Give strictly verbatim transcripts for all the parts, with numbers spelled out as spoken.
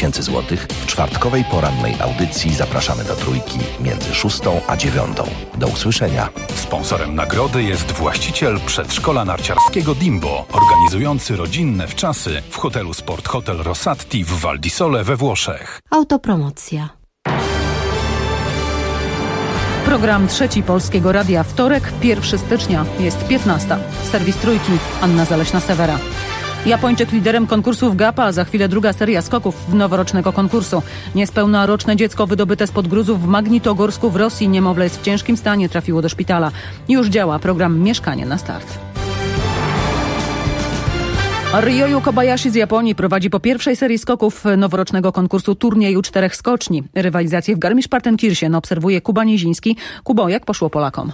tysięcy złotych. W czwartkowej porannej audycji zapraszamy do Trójki między szóstą a dziewiątą. Do usłyszenia. Sponsorem nagrody jest właściciel przedszkola narciarskiego Dimbo, organizujący rodzinne wczasy w hotelu Sport Hotel Rossatti w Val di Sole we Włoszech. Autopromocja. Program Trzeci Polskiego Radia. Wtorek, pierwszego stycznia, jest piętnasta. Serwis Trójki, Anna Zaleśna-Sewera. Japończyk liderem konkursu w Gapa, za chwilę druga seria skoków noworocznego konkursu. Niespełna roczne dziecko wydobyte spod gruzów w Magnitogorsku w Rosji. Niemowlę jest w ciężkim stanie, trafiło do szpitala. Już działa program Mieszkanie na start. Ryoyu Kobayashi z Japonii prowadzi po pierwszej serii skoków noworocznego konkursu turnieju czterech skoczni. Rywalizację w Garmisch-Partenkirchen obserwuje Kuba Niziński. Kubo, jak poszło Polakom?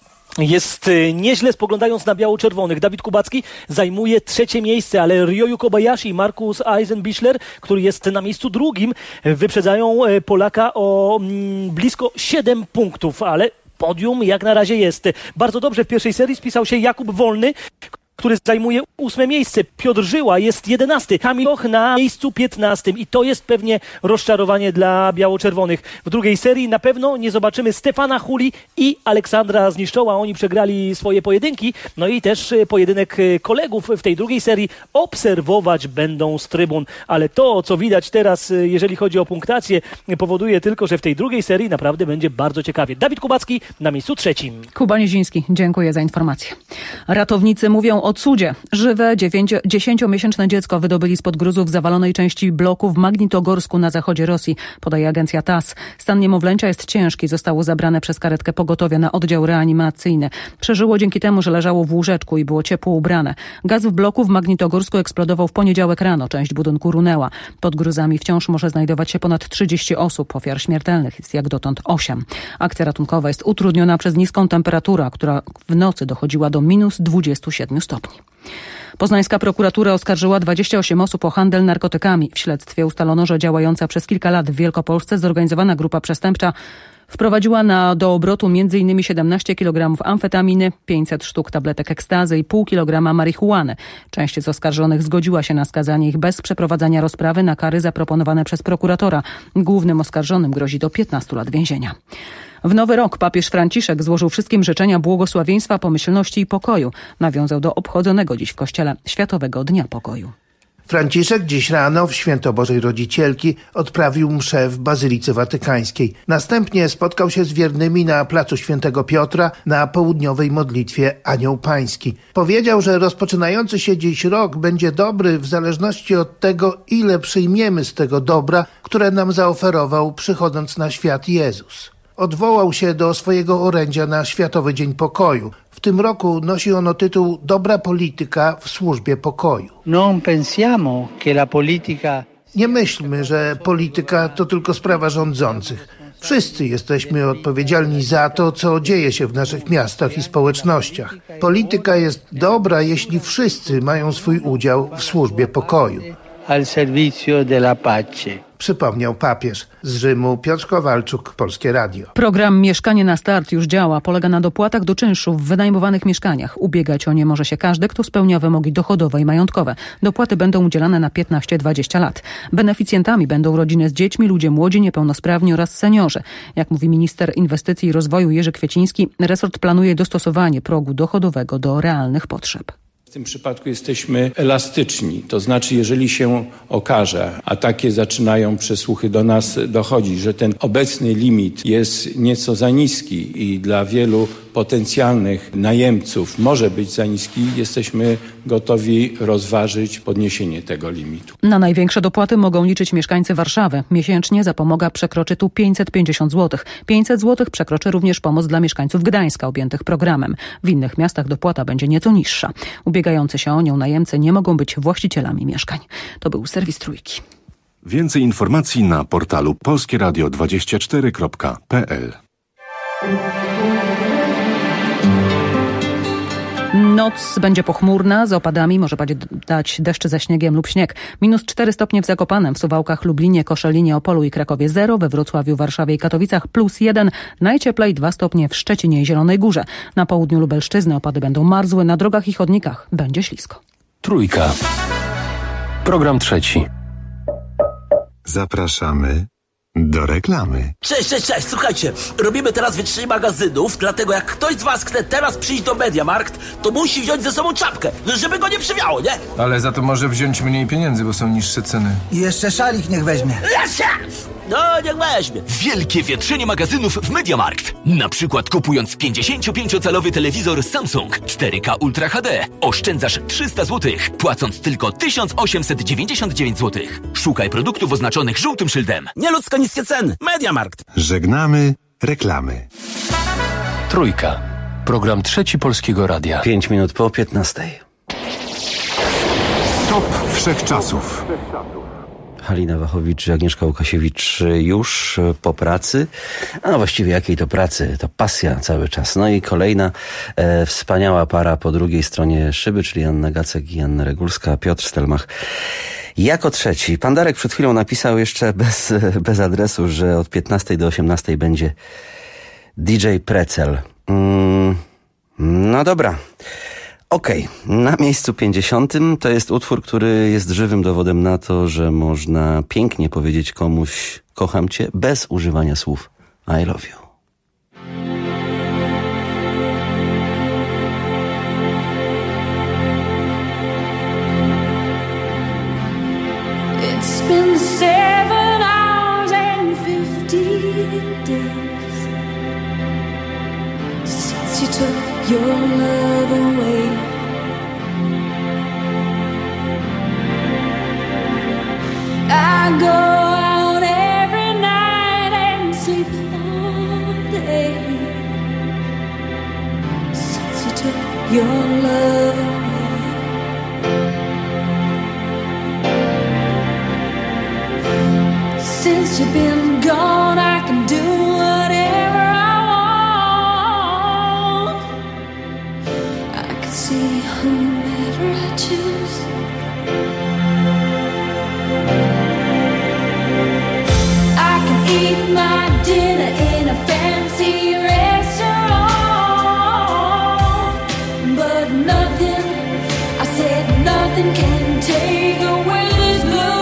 Jest nieźle, spoglądając na biało-czerwonych. Dawid Kubacki zajmuje trzecie miejsce, ale Ryoyu Kobayashi i Markus Eisenbichler, który jest na miejscu drugim, wyprzedzają Polaka o mm, blisko siedem punktów, ale podium jak na razie jest. Bardzo dobrze w pierwszej serii spisał się Jakub Wolny, który zajmuje ósme miejsce. Piotr Żyła jest jedenasty. Kamiloch na miejscu piętnastym. I to jest pewnie rozczarowanie dla biało-czerwonych. W drugiej serii na pewno nie zobaczymy Stefana Huli i Aleksandra Zniszczoła. Oni przegrali swoje pojedynki. No i też pojedynek kolegów w tej drugiej serii obserwować będą z trybun. Ale to, co widać teraz, jeżeli chodzi o punktację, powoduje tylko, że w tej drugiej serii naprawdę będzie bardzo ciekawie. Dawid Kubacki na miejscu trzecim. Kuba Niziński, dziękuję za informację. Ratownicy mówią o cudzie. Żywe dziesięciomiesięczne dziecko wydobyli spod gruzów zawalonej części bloku w Magnitogorsku na zachodzie Rosji, podaje agencja TASS. Stan niemowlęcia jest ciężki, zostało zabrane przez karetkę pogotowia na oddział reanimacyjny. Przeżyło dzięki temu, że leżało w łóżeczku i było ciepło ubrane. Gaz w bloku w Magnitogorsku eksplodował w poniedziałek rano. Część budynku runęła. Pod gruzami wciąż może znajdować się ponad trzydzieści osób. Ofiar śmiertelnych jest jak dotąd osiem. Akcja ratunkowa jest utrudniona przez niską temperaturę, która w nocy dochodziła do minus dwudziestu siedmiu stopni. Poznańska prokuratura oskarżyła dwadzieścia osiem osób o handel narkotykami. W śledztwie ustalono, że działająca przez kilka lat w Wielkopolsce zorganizowana grupa przestępcza wprowadziła na, do obrotu m.in. siedemnaście kilogramów amfetaminy, pięćset sztuk tabletek ekstazy i pół kilograma marihuany. Część z oskarżonych zgodziła się na skazanie ich bez przeprowadzania rozprawy na kary zaproponowane przez prokuratora. Głównym oskarżonym grozi do piętnastu lat więzienia. W nowy rok papież Franciszek złożył wszystkim życzenia błogosławieństwa, pomyślności i pokoju. Nawiązał do obchodzonego dziś w Kościele Światowego Dnia Pokoju. Franciszek dziś rano w Święto Bożej Rodzicielki odprawił mszę w Bazylice Watykańskiej. Następnie spotkał się z wiernymi na placu Świętego Piotra na południowej modlitwie Anioł Pański. Powiedział, że rozpoczynający się dziś rok będzie dobry w zależności od tego, ile przyjmiemy z tego dobra, które nam zaoferował przychodząc na świat Jezus. Odwołał się do swojego orędzia na Światowy Dzień Pokoju. W tym roku nosi ono tytuł Dobra polityka w służbie pokoju. Non pensiamo che la politica... Nie myślmy, że polityka to tylko sprawa rządzących. Wszyscy jesteśmy odpowiedzialni za to, co dzieje się w naszych miastach i społecznościach. Polityka jest dobra, jeśli wszyscy mają swój udział w służbie pokoju. Al servizio della pace. Przypomniał papież. Z Rzymu Piotr Kowalczuk, Polskie Radio. Program Mieszkanie na start już działa. Polega na dopłatach do czynszu w wynajmowanych mieszkaniach. Ubiegać o nie może się każdy, kto spełnia wymogi dochodowe i majątkowe. Dopłaty będą udzielane na piętnaście do dwudziestu lat. Beneficjentami będą rodziny z dziećmi, ludzie młodzi, niepełnosprawni oraz seniorzy. Jak mówi minister inwestycji i rozwoju Jerzy Kwieciński, resort planuje dostosowanie progu dochodowego do realnych potrzeb. W tym przypadku jesteśmy elastyczni, to znaczy jeżeli się okaże, a takie zaczynają przesłuchy do nas dochodzić, że ten obecny limit jest nieco za niski i dla wielu potencjalnych najemców może być za niski, jesteśmy gotowi rozważyć podniesienie tego limitu. Na największe dopłaty mogą liczyć mieszkańcy Warszawy. Miesięcznie zapomoga przekroczy tu pięćset pięćdziesiąt złotych. pięćset złotych przekroczy również pomoc dla mieszkańców Gdańska objętych programem. W innych miastach dopłata będzie nieco niższa. Ubiegający się o nią najemcy nie mogą być właścicielami mieszkań. To był serwis Trójki. Więcej informacji na portalu polskie radio dwadzieścia cztery kropka p l. Noc będzie pochmurna, z opadami, może padać deszcz ze śniegiem lub śnieg. Minus cztery stopnie w Zakopanem, w Suwałkach, Lublinie, Koszalinie, Opolu i Krakowie zero, we Wrocławiu, Warszawie i Katowicach plus jeden, najcieplej dwa stopnie w Szczecinie i Zielonej Górze. Na południu Lubelszczyzny opady będą marzłe, na drogach i chodnikach będzie ślisko. Trójka. Program trzeci. Zapraszamy do reklamy. Cześć, cześć, cześć, słuchajcie, robimy teraz wytrzyj magazynów, dlatego jak ktoś z was chce teraz przyjść do MediaMarkt, to musi wziąć ze sobą czapkę, żeby go nie przywiało, nie? Ale za to może wziąć mniej pieniędzy, bo są niższe ceny. I jeszcze szalik niech weźmie. Jasia! No, niech weźmie. Wielkie wietrzenie magazynów w MediaMarkt. Na przykład kupując pięćdziesięciopięciocalowy telewizor Samsung cztery K Ultra H D oszczędzasz trzysta złotych, płacąc tylko tysiąc osiemset dziewięćdziesiąt dziewięć złotych. Szukaj produktów oznaczonych żółtym szyldem. Nieludzko niskie ceny. MediaMarkt. Żegnamy reklamy. Trójka. Program Trzeci Polskiego Radia. Pięć minut po piętnastej. Top wszechczasów. Halina Wachowicz i Agnieszka Łukasiewicz już po pracy. A właściwie jakiej to pracy? To pasja cały czas. No i kolejna e, wspaniała para po drugiej stronie szyby, czyli Anna Gacek i Anna Regulska, Piotr Stelmach. Jako trzeci. Pan Darek przed chwilą napisał jeszcze bez, bez adresu, że od piętnastej do osiemnastej będzie D J Precel. Mm, no dobra. Okej, okay. Na miejscu pięćdziesiątym to jest utwór, który jest żywym dowodem na to, że można pięknie powiedzieć komuś kocham cię bez używania słów I love you. It's been seven hours and fifteen days since you took your love away. I go out every night and sleep all day since you took your love away. Since you've been gone, I can do whatever I want. I can see whomever I choose. I can eat my dinner in a fancy restaurant, but nothing, I said nothing can take away this blue.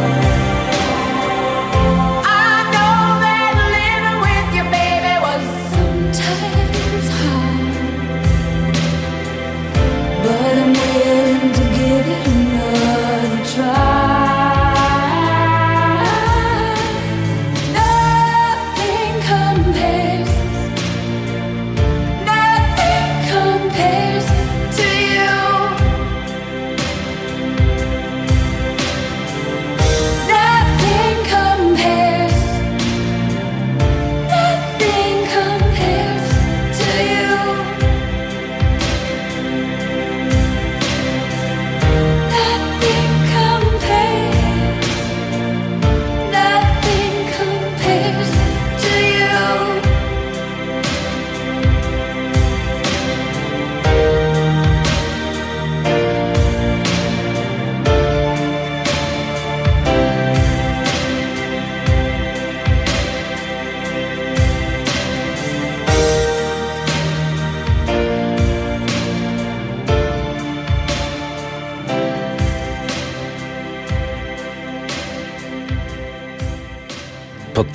Was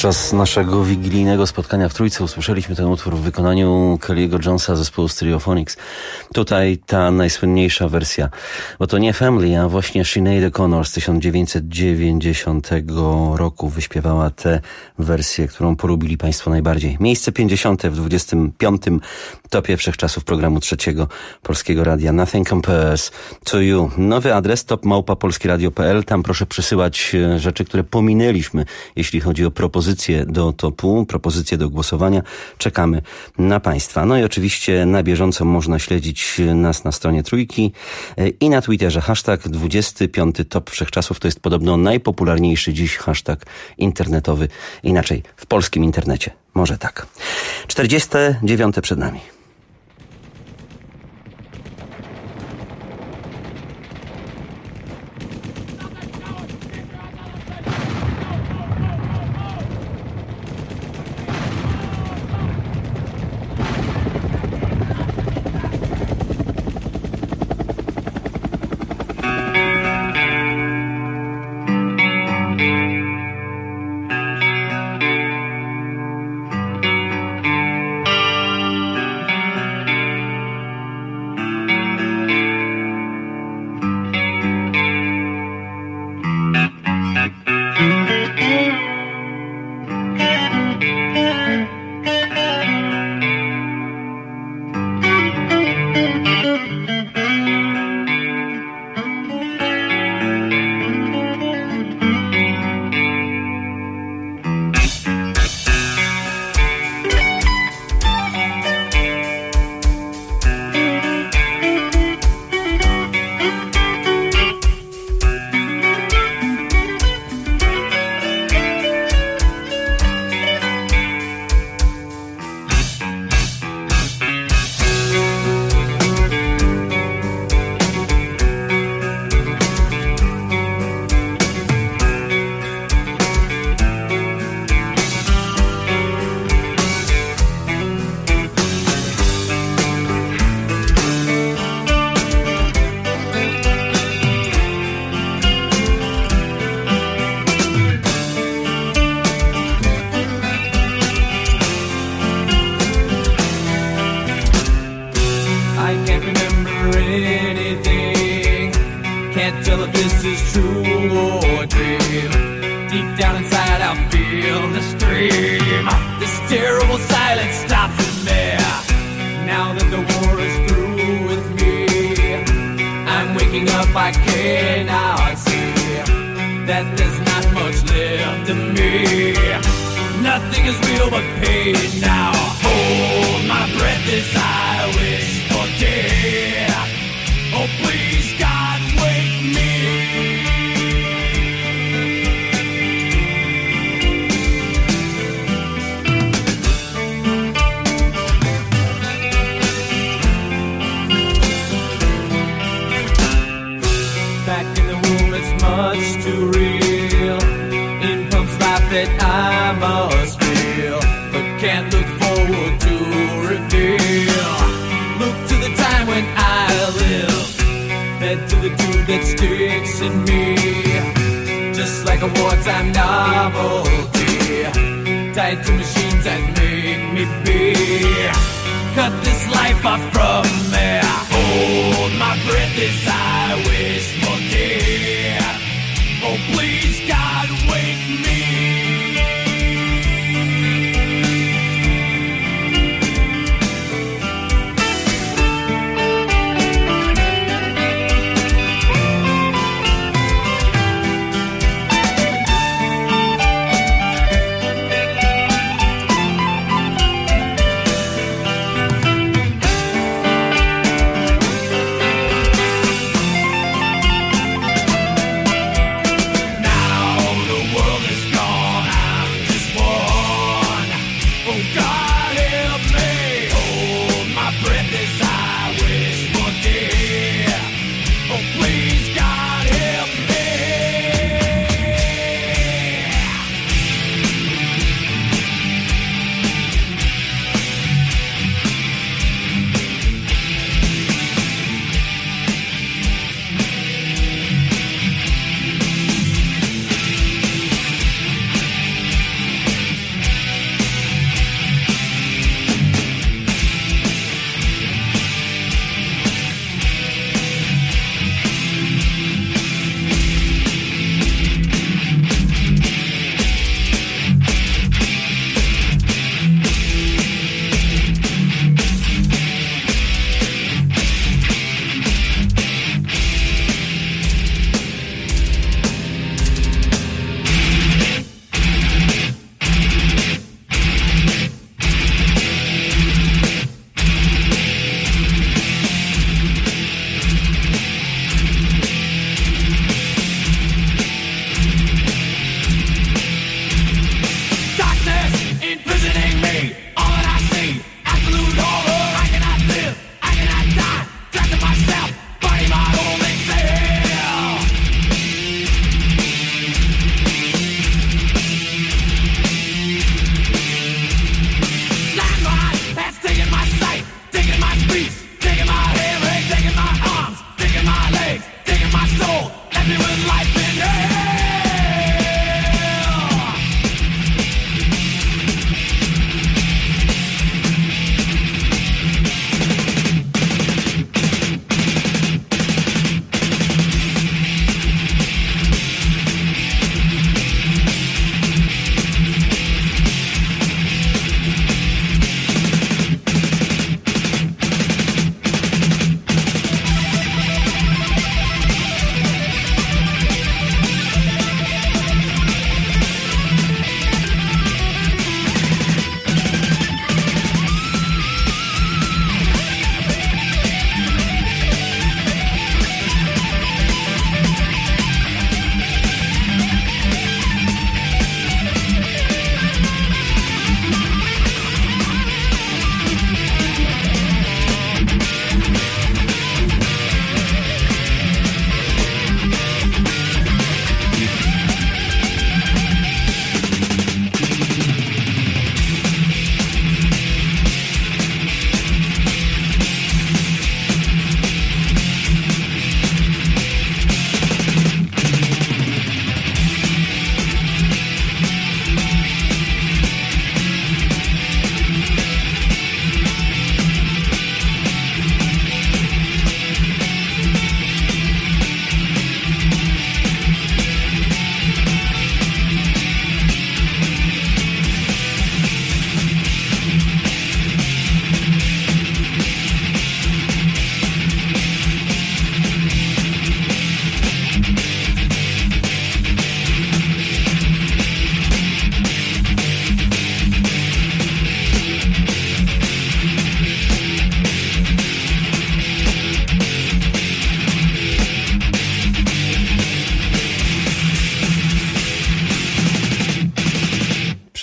Podczas naszego wigilijnego spotkania w Trójce usłyszeliśmy ten utwór w wykonaniu Kelly'ego Jonesa zespołu Stereophonics. Tutaj ta najsłynniejsza wersja, bo to nie Family, a właśnie Sinead O'Connor z tysiąc dziewięćset dziewięćdziesiątego roku wyśpiewała tę wersję, którą polubili Państwo najbardziej. Miejsce pięćdziesiąte w dwudziestym piątym topie wszechczasów programu Trzeciego Polskiego Radia. Nothing Compares to You. Nowy adres top małpa polskieradio kropka p l. Tam proszę przysyłać rzeczy, które pominęliśmy, jeśli chodzi o propozycje do topu, propozycje do głosowania. Czekamy na Państwa. No i oczywiście na bieżąco można śledzić nas na stronie Trójki i na Twitterze. Hashtag dwudziesty piąty top wszechczasów to jest podobno najpopularniejszy dziś hashtag internetowy. Inaczej, w polskim internecie. Może tak. czterdzieste dziewiąte przed nami.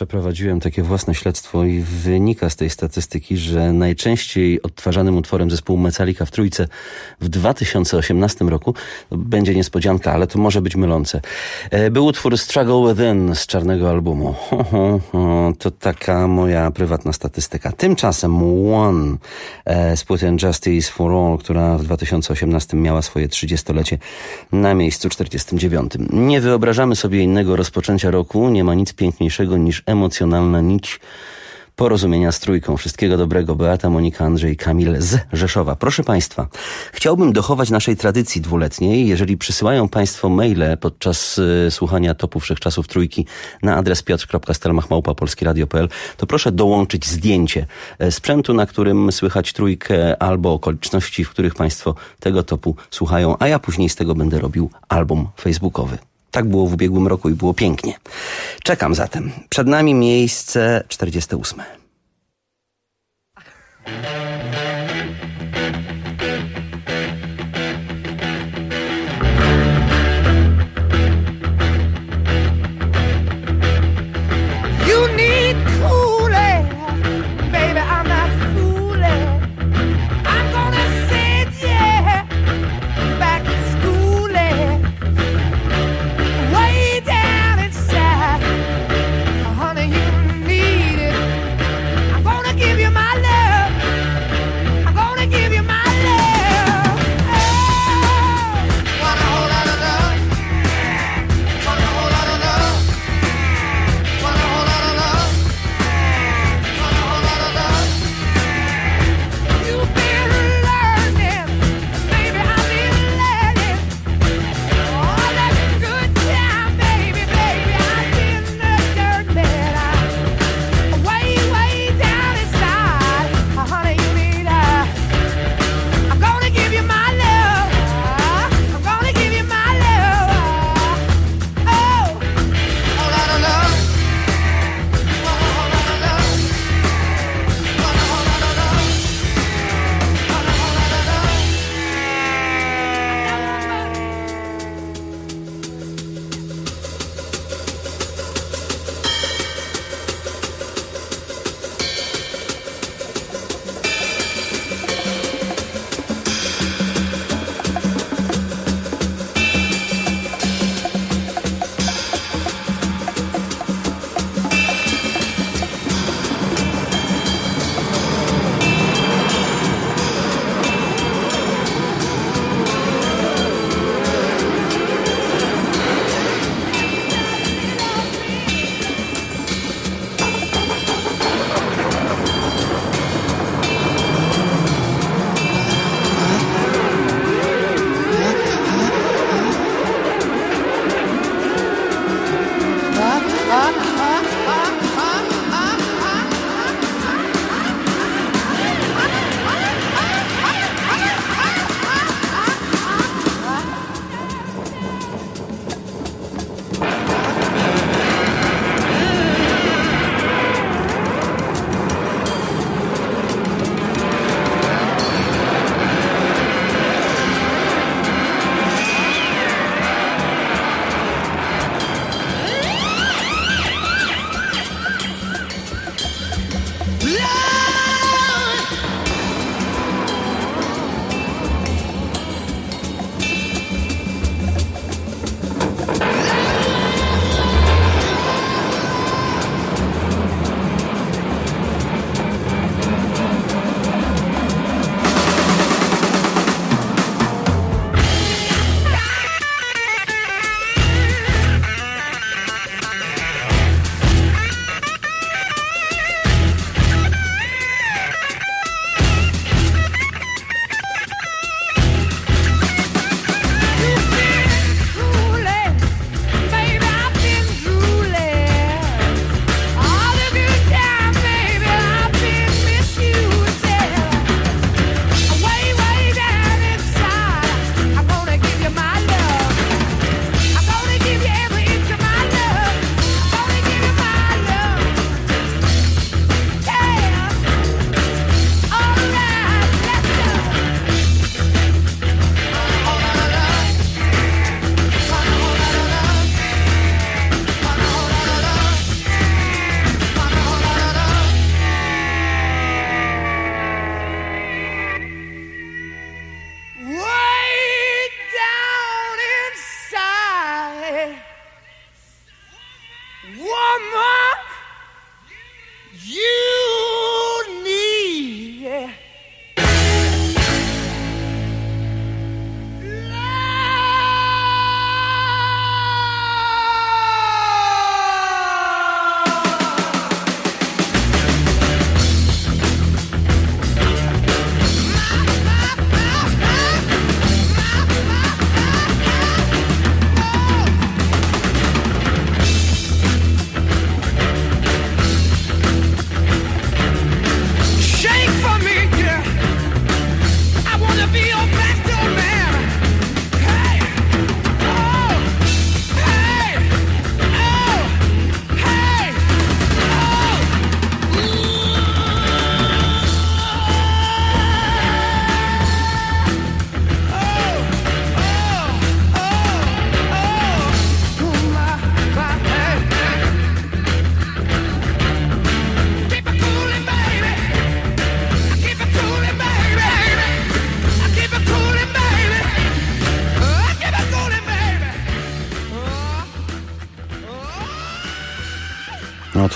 przeprowadziłem takie własne śledztwo i wynika z tej statystyki, że najczęściej odtwarzanym utworem zespołu Metallica w trójce w dwa tysiące osiemnastym roku, będzie niespodzianka, ale to może być mylące, był utwór Struggle Within z czarnego albumu. To taka moja prywatna statystyka. Tymczasem One z płyty Justice for All, która w dwa tysiące osiemnastym miała swoje trzydziestolecie na miejscu czterdziestym dziewiątym. Nie wyobrażamy sobie innego rozpoczęcia roku. Nie ma nic piękniejszego niż emocjonalna nić porozumienia z trójką. Wszystkiego dobrego. Beata, Monika, Andrzej, Kamil z Rzeszowa. Proszę Państwa, chciałbym dochować naszej tradycji dwuletniej. Jeżeli przysyłają Państwo maile podczas y, słuchania topu wszechczasów trójki na adres piotr kropka stelmach małpa polskieradio kropka p l, to proszę dołączyć zdjęcie sprzętu, na którym słychać trójkę, albo okoliczności, w których Państwo tego topu słuchają, a ja później z tego będę robił album facebookowy. Tak było w ubiegłym roku i było pięknie. Czekam zatem. Przed nami miejsce czterdzieste ósme. You need cool air, baby, I'm not fooling. I'm gonna send you back to school, way down inside. Honey, you need it. I'm gonna give you my love.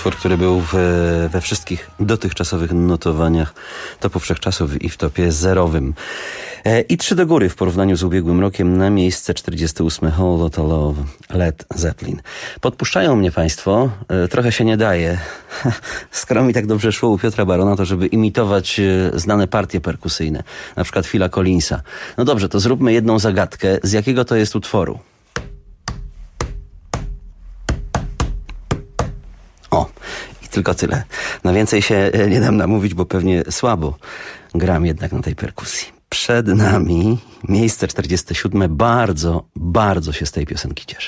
utwór, który był w, we wszystkich dotychczasowych notowaniach topów wszechczasów i w topie zerowym. I trzy do góry w porównaniu z ubiegłym rokiem na miejsce czterdzieste ósme Whole Lotta Love, Led Zeppelin. Podpuszczają mnie państwo, trochę się nie daje, skoro mi tak dobrze szło u Piotra Barona, to żeby imitować znane partie perkusyjne, na przykład Phila Collinsa. No dobrze, to zróbmy jedną zagadkę, z jakiego to jest utworu? O, i tylko tyle. Na więcej się nie dam namówić, bo pewnie słabo gram jednak na tej perkusji. Przed nami miejsce czterdzieste siódme. Bardzo, bardzo się z tej piosenki cieszę.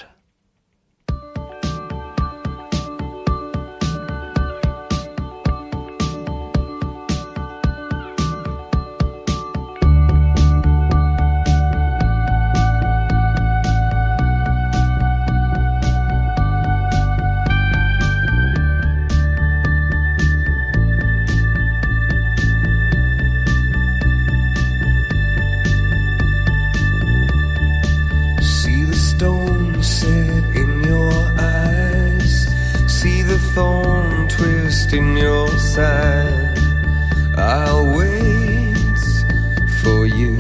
In your side, I'll wait for you.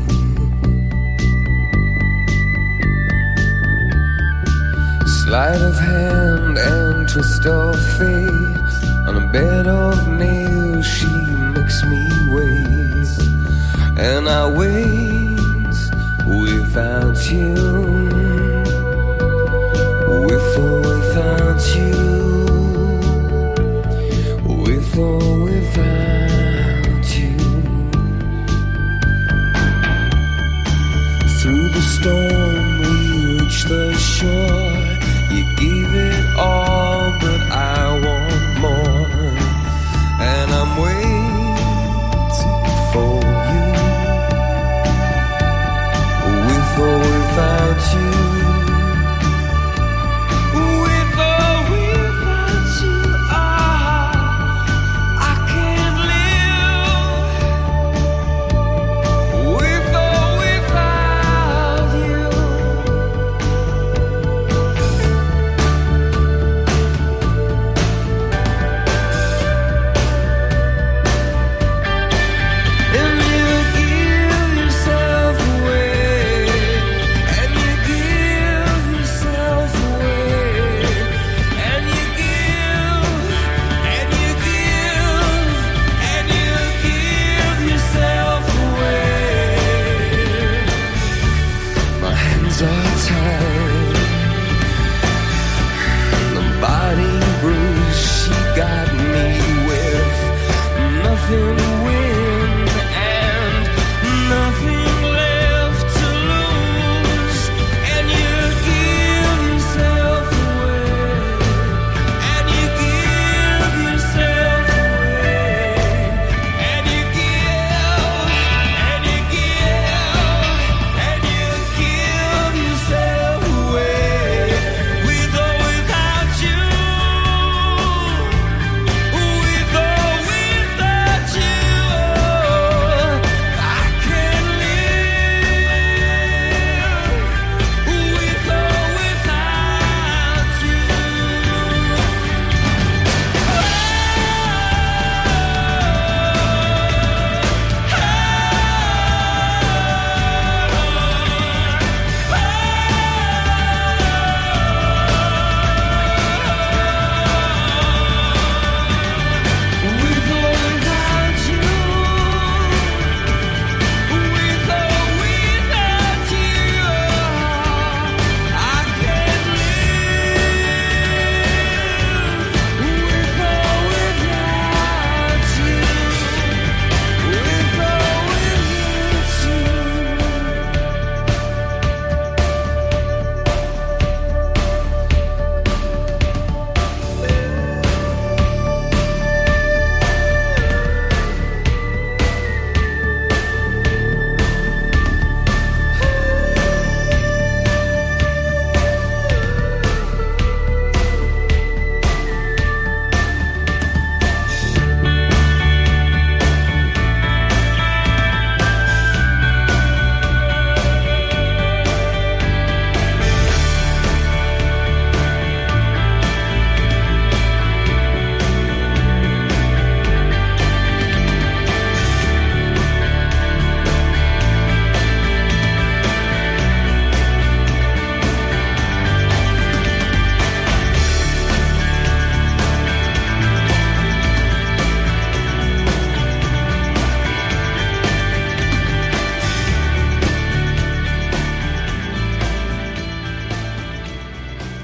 Sleight of hand and twist of fate, on a bed of nails she makes me wait, and I wait without you, with or without you. With or without you. Through the storm we reach the shore. You gave it all, but I want more. And I'm waiting for you. With or without you. You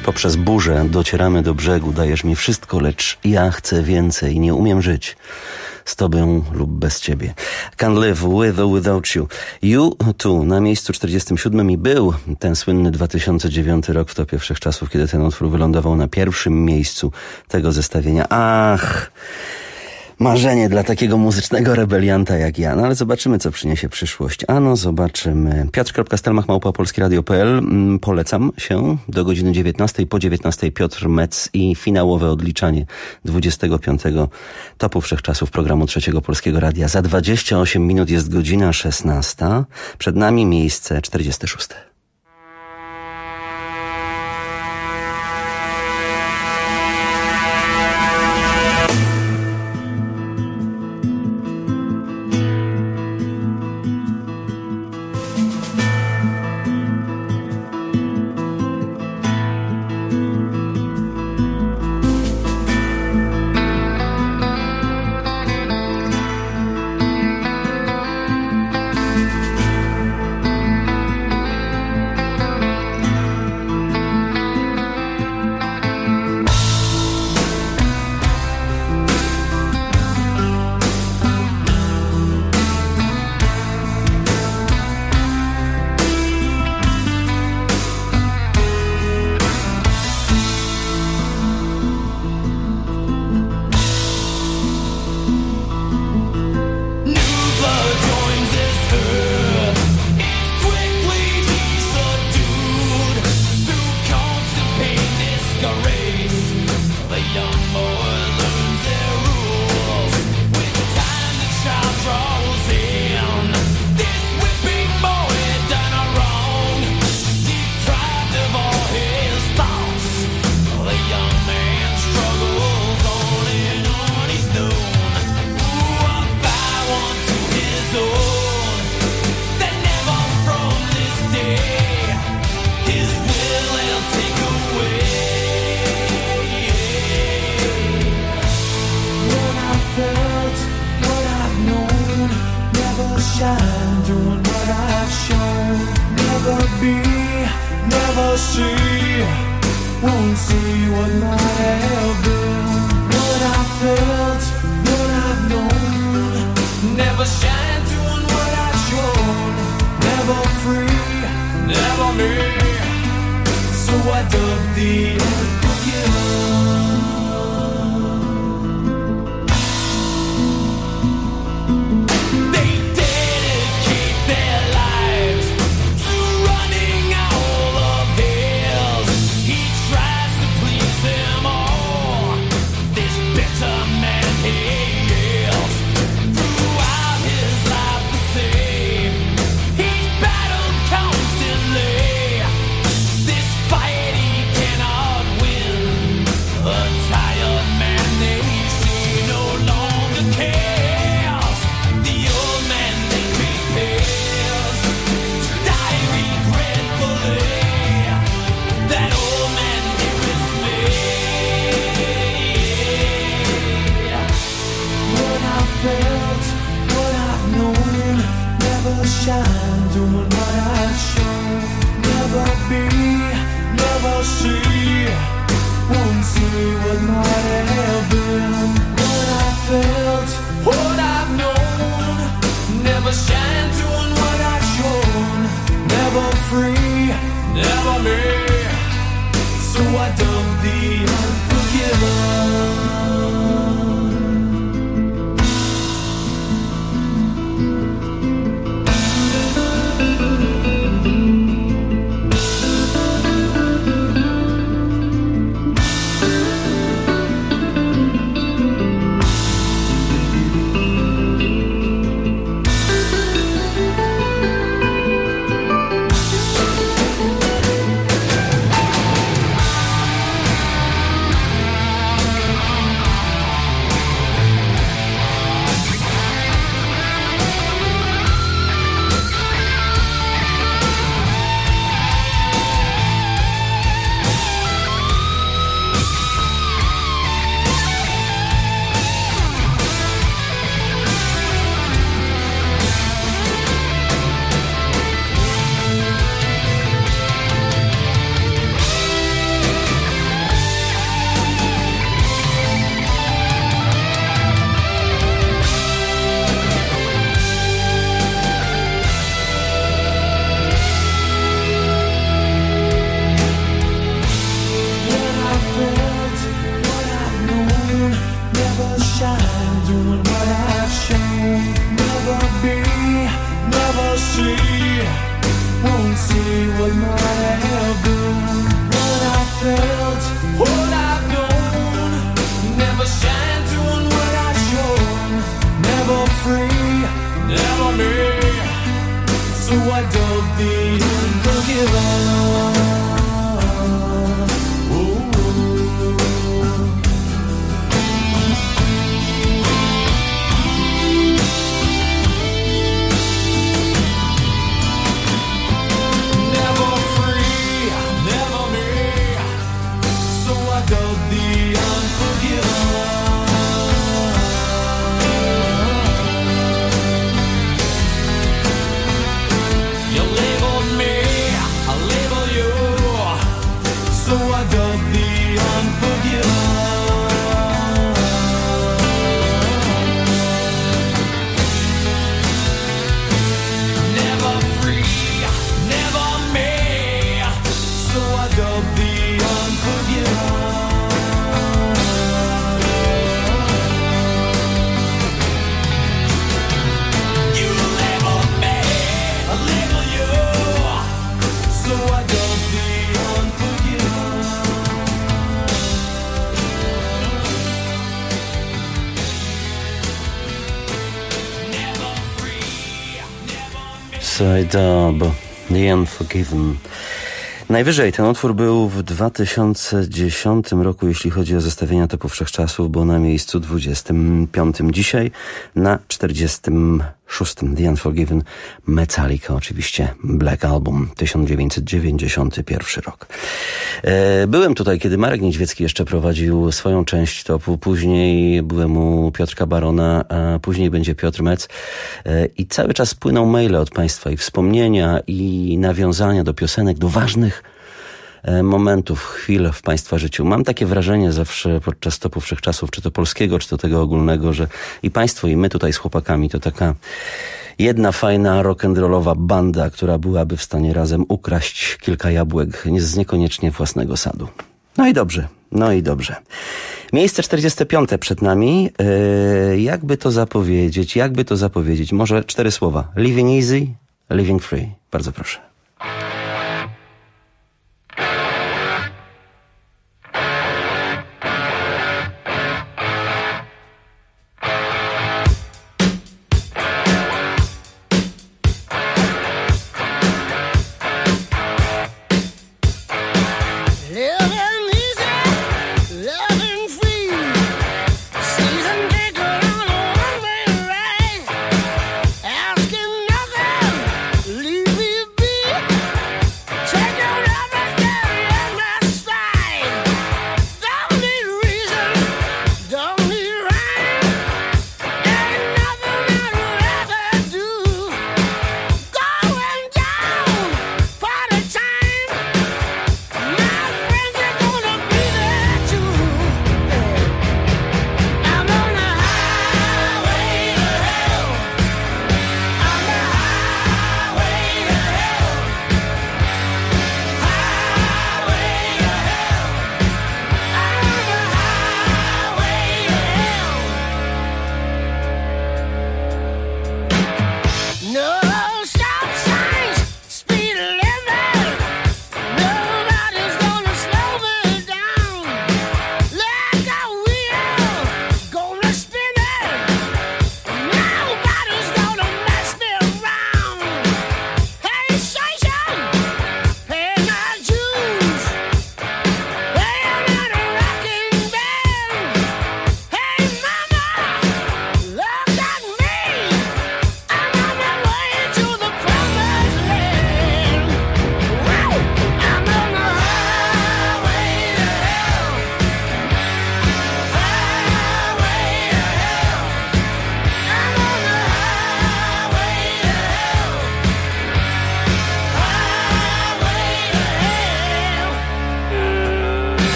Poprzez burzę docieramy do brzegu, dajesz mi wszystko, lecz ja chcę więcej, nie umiem żyć z tobą lub bez ciebie. Can't live with or without you. You tu na miejscu czterdziestym siódmym i był ten słynny dwa tysiące dziewiąty rok w topie wszechczasów, kiedy ten utwór wylądował na pierwszym miejscu tego zestawienia. Ach, marzenie dla takiego muzycznego rebelianta jak ja. No ale zobaczymy, co przyniesie przyszłość. Ano, zobaczymy. Piotr kropka stelmach małpa polskie radio kropka p l. Polecam się do godziny dziewiętnastej. Po dziewiętnastej Piotr Metz i finałowe odliczanie dwudziestego piątego topu wszechczasów programu Trzeciego Polskiego Radia. Za dwadzieścia osiem minut jest godzina szesnasta. Przed nami miejsce czterdzieste szóste. be, never see, won't see what might have been. What I felt, what I've known, never shine doing what I've shown. Never free, never me, so I dug the unforgiven. Dub, The Unforgiven. Najwyżej ten utwór był w dwa tysiące dziesiątym roku, jeśli chodzi o zestawienia topów wszechczasów, bo na miejscu dwudziestym piątym. Dzisiaj na czterdziestym szóstym. The Unforgiven, Metallica oczywiście, Black Album, tysiąc dziewięćset dziewięćdziesiąty pierwszy rok. E, byłem tutaj, kiedy Marek Niedźwiecki jeszcze prowadził swoją część topu, później byłem u Piotrka Barona, a później będzie Piotr Mec e, i cały czas płyną maile od Państwa i wspomnienia i nawiązania do piosenek, do ważnych momentów, chwil w Państwa życiu. Mam takie wrażenie zawsze podczas topu wszechczasów, czy to polskiego, czy to tego ogólnego, że i Państwo, i my tutaj z chłopakami to taka jedna fajna rock'n'rollowa banda, która byłaby w stanie razem ukraść kilka jabłek z niekoniecznie własnego sadu. No i dobrze, no i dobrze. Miejsce czterdzieste piąte przed nami. Yy, jakby to zapowiedzieć, jakby to zapowiedzieć? Może cztery słowa. Living easy, living free. Bardzo proszę. Asking nothing, leave me be.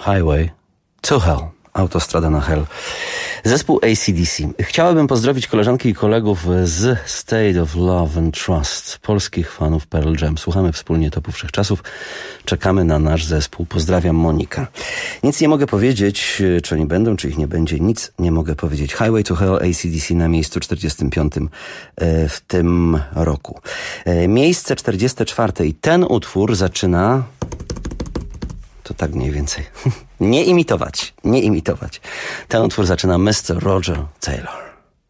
Highway to Hell. Autostrada na Hell. Zespół A C D C. Chciałabym pozdrowić koleżanki i kolegów z State of Love and Trust, polskich fanów Pearl Jam. Słuchamy wspólnie Topu Wszechczasów. Czekamy na nasz zespół. Pozdrawiam, Monika. Nic nie mogę powiedzieć, czy oni będą, czy ich nie będzie. Nic nie mogę powiedzieć. Highway to Hell, A C D C na miejscu czterdziestym piątym w tym roku. Miejsce czterdzieste czwarte i ten utwór zaczyna... To tak mniej więcej. Nie imitować, nie imitować. Ten utwór zaczyna mister Roger Taylor.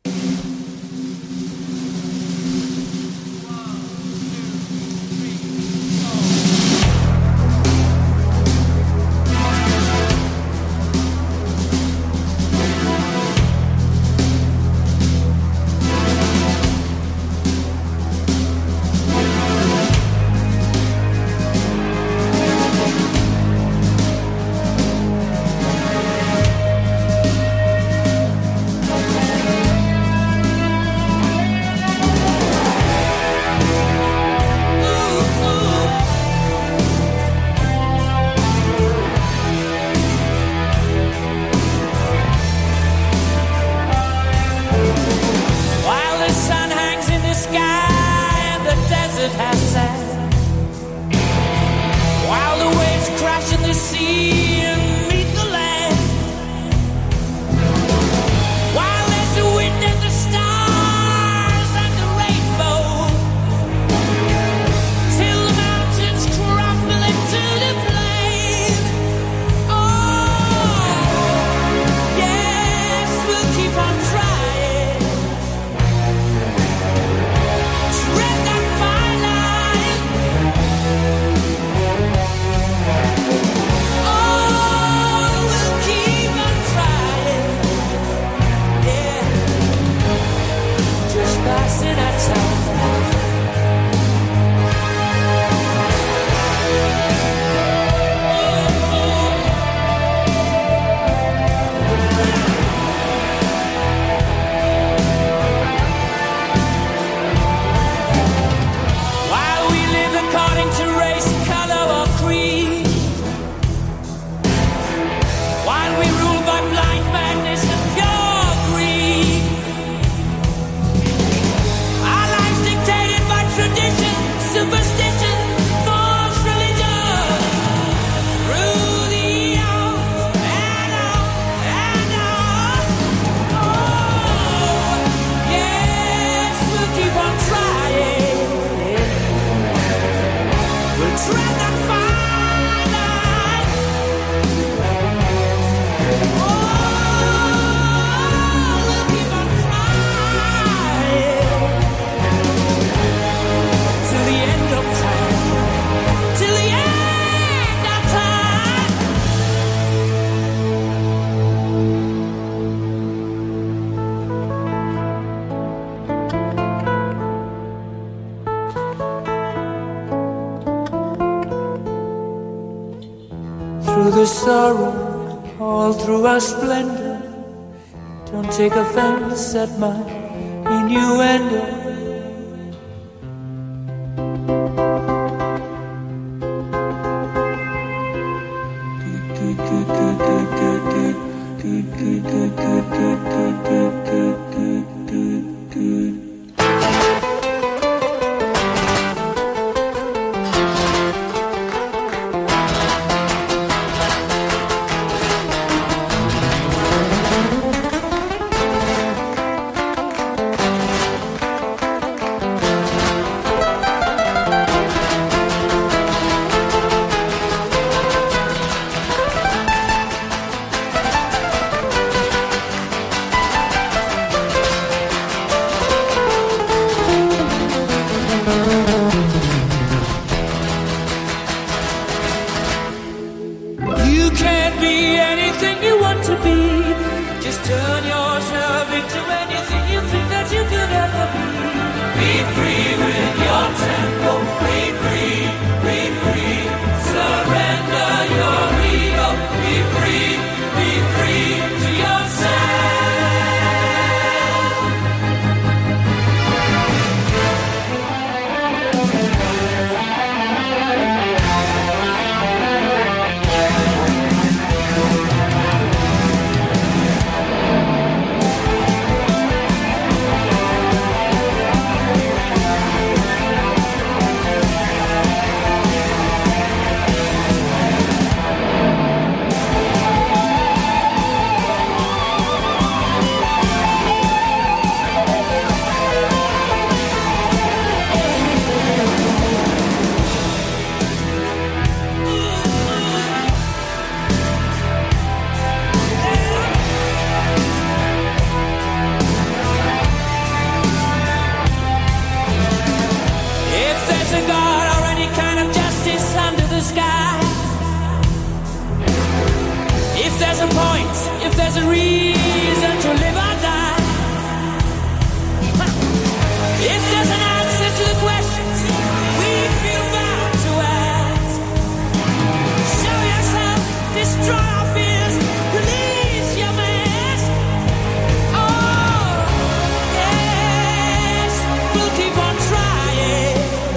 Through the sorrow, all through our splendor, don't take offense at my innuendo. fights if there's a reason to live or die. If there's an answer to the questions we feel bound to ask, show yourself, destroy our fears, release your mask. Oh, yes, we'll keep on trying.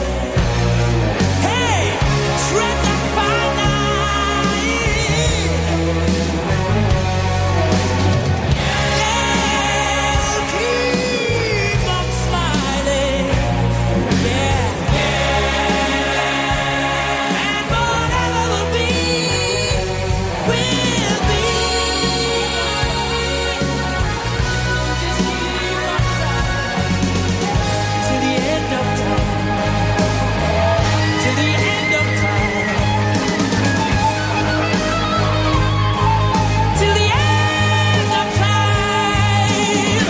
Hey, tread the fine line. Yeah, keep on smiling. Yeah, and whatever will be, will be. Till the end of time. Till the end of time. Till the end of time.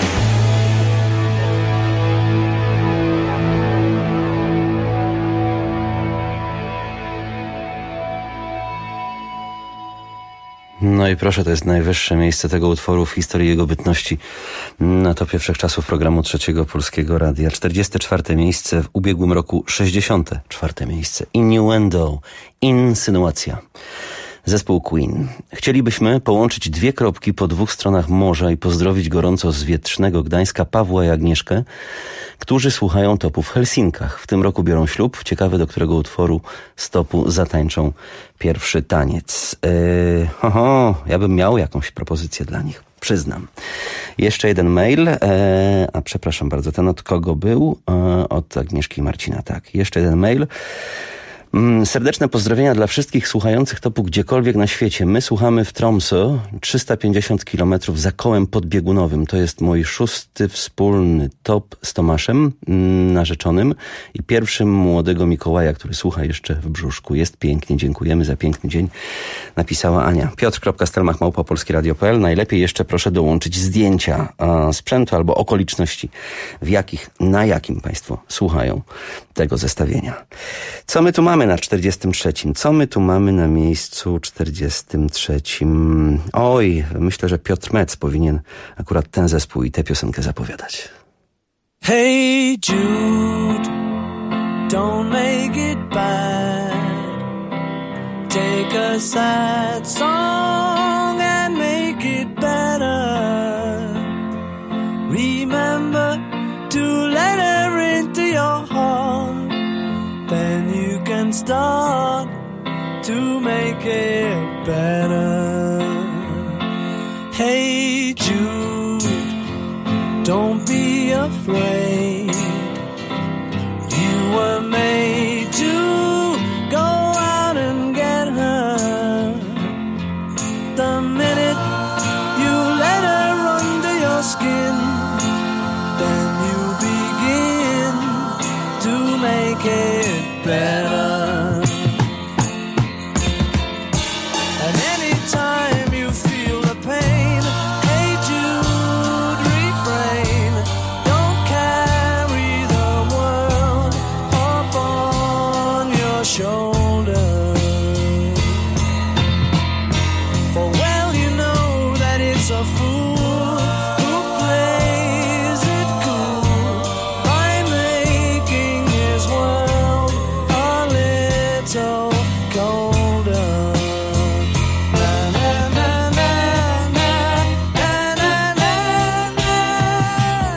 No i proszę, to jest najwyższe miejsce tego utworu w historii jego bytności na topie wszechczasów programu Trzeciego Polskiego Radia. czterdzieste czwarte miejsce, w ubiegłym roku sześćdziesiąte czwarte miejsce. Innuendo, insynuacja. Zespół Queen. Chcielibyśmy połączyć dwie kropki po dwóch stronach morza i pozdrowić gorąco z wietrznego Gdańska Pawła i Agnieszkę, którzy słuchają topu w Helsinkach. W tym roku biorą ślub. Ciekawe, do którego utworu stopu zatańczą pierwszy taniec. Yy, ho, ho, ja bym miał jakąś propozycję dla nich. Przyznam. Jeszcze jeden mail, e, a przepraszam bardzo, ten od kogo był? E, od Agnieszki i Marcina, tak. Jeszcze jeden mail. Serdeczne pozdrowienia dla wszystkich słuchających topu gdziekolwiek na świecie. My słuchamy w Tromsø, trzysta pięćdziesiąt kilometrów za kołem podbiegunowym. To jest mój szósty wspólny top z Tomaszem, narzeczonym, i pierwszym młodego Mikołaja, który słucha jeszcze w brzuszku. Jest pięknie, dziękujemy za piękny dzień, napisała Ania. Piotr kropka stelmach małpa polskie radio kropka p l. Najlepiej jeszcze proszę dołączyć zdjęcia a, sprzętu albo okoliczności, w jakich, na jakim Państwo słuchają tego zestawienia. Co my tu mamy na czterdziestym trzecim? Co my tu mamy na miejscu czterdziestym trzecim? Oj, myślę, że Piotr Metz powinien akurat ten zespół i tę piosenkę zapowiadać. Hey Jude, don't make it bad. Take a sad song and make it better. Remember to let her into your heart. Then you can start to make it better. Hey Jude, don't be afraid. You were made to go out and get her. The minute you let her under your skin, then you begin to make it better. And anytime you feel the pain, hey Jude, refrain. Don't carry the world upon your shoulder. For well you know that it's a fool who plays it cool by making his world a little colder. Na, na, na, na, na, na, na, na,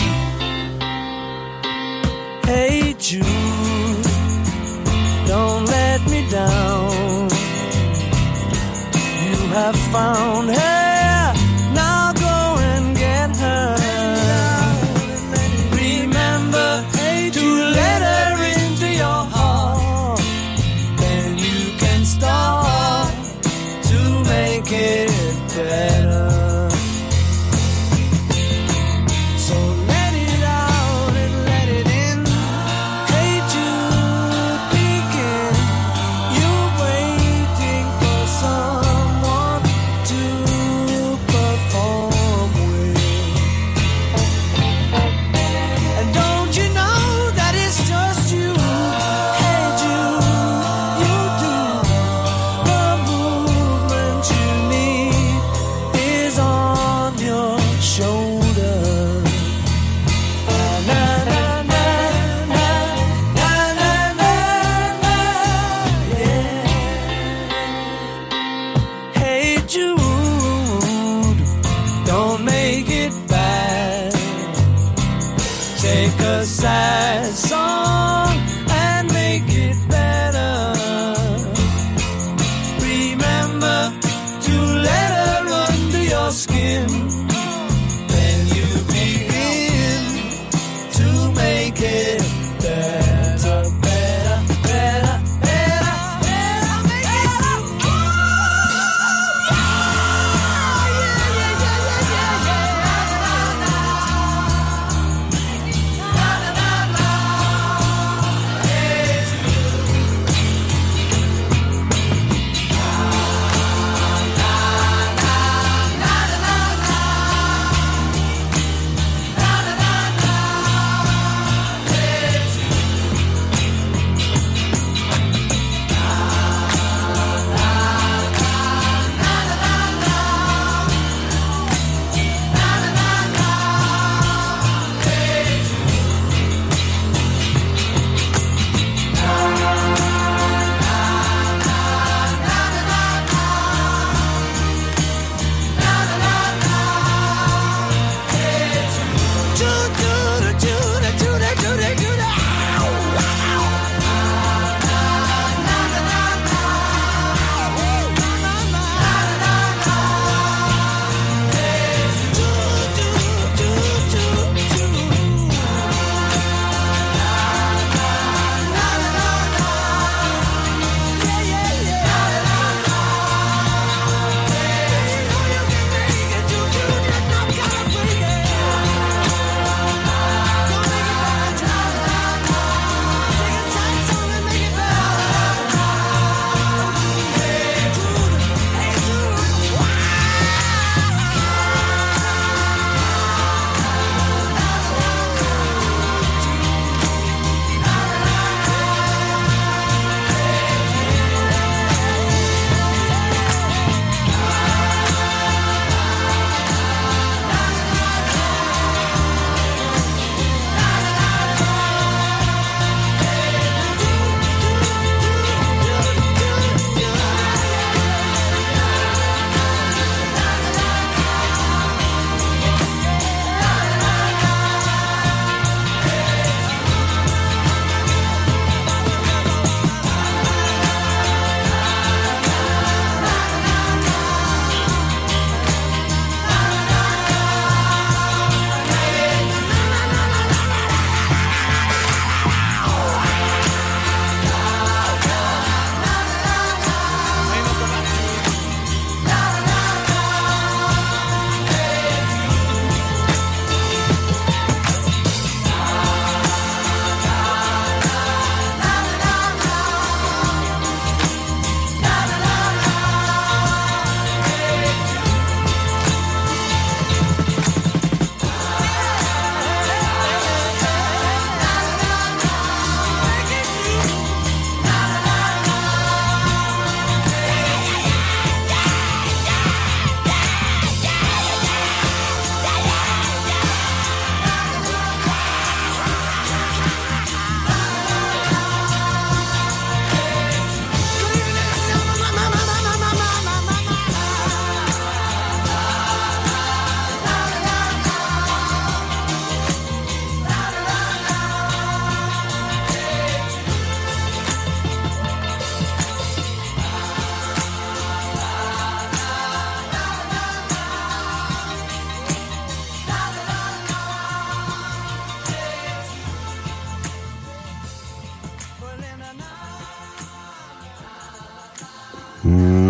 na. Hey Jude, don't let me down. You have found her, now go and get her. Remember to let her into your heart. Then you can start to make it better. So let it out and let it in. Hey Jude, begin. You're waiting for someone to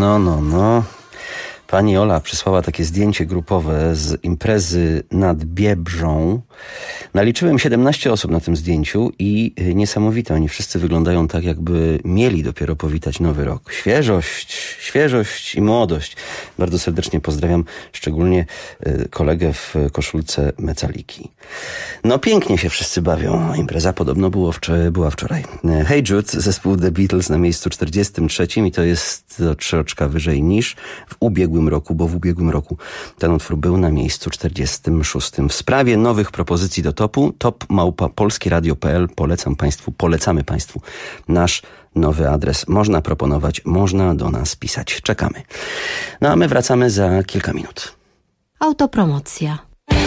No, no, no. Pani Ola przysłała takie zdjęcie grupowe z imprezy nad Biebrzą. Naliczyłem siedemnaście osób na tym zdjęciu i niesamowite, oni wszyscy wyglądają tak, jakby mieli dopiero powitać nowy rok. Świeżość, świeżość i młodość. Bardzo serdecznie pozdrawiam szczególnie kolegę w koszulce Mecaliki. No pięknie się wszyscy bawią. Impreza podobno było wczor- była wczoraj. Hey Jude, zespół The Beatles na miejscu czterdziestym trzecim i to jest do trzy oczka wyżej niż w ubiegłym roku, bo w ubiegłym roku ten utwór był na miejscu czterdziestym szóstym. W sprawie nowych propozycji do topu, top małpa polskieradio kropka p l. Polecam Państwu, polecamy Państwu nasz nowy adres. Można proponować, można do nas pisać. Czekamy. No a my wracamy za kilka minut. Autopromocja.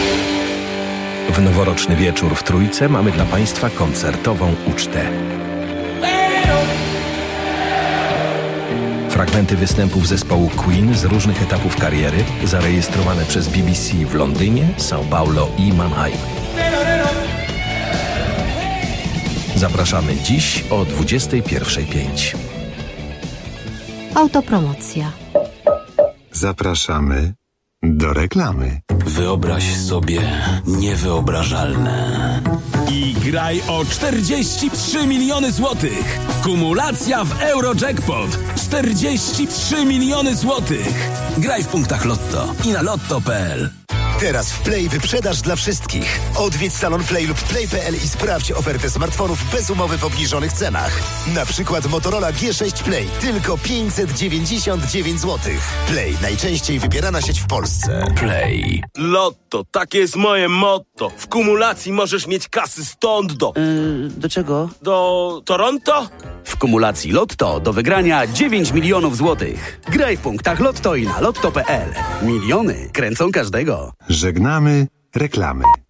W noworoczny wieczór w Trójce mamy dla Państwa koncertową ucztę. Fragmenty występów zespołu Queen z różnych etapów kariery, zarejestrowane przez B B C w Londynie, São Paulo i Mannheim. Zapraszamy dziś o dwudziestej pierwszej pięć. Autopromocja. Zapraszamy do reklamy. Wyobraź sobie niewyobrażalne. I graj o czterdzieści trzy miliony złotych. Kumulacja w Eurojackpot. czterdzieści trzy miliony złotych. Graj w punktach Lotto i na lotto kropka p l. Teraz w Play wyprzedaż dla wszystkich. Odwiedź salon Play lub play kropka p l i sprawdź ofertę smartfonów bez umowy w obniżonych cenach. Na przykład Motorola G sześć Play, tylko pięćset dziewięćdziesiąt dziewięć złotych. Play, najczęściej wybierana sieć w Polsce. Play. Lotto, takie jest moje motto. W kumulacji możesz mieć kasy stąd do... Yy, do czego? Do Toronto? W kumulacji Lotto do wygrania dziewięć milionów złotych. Graj w punktach Lotto i na lotto kropka p l. Miliony kręcą każdego. Żegnamy reklamy.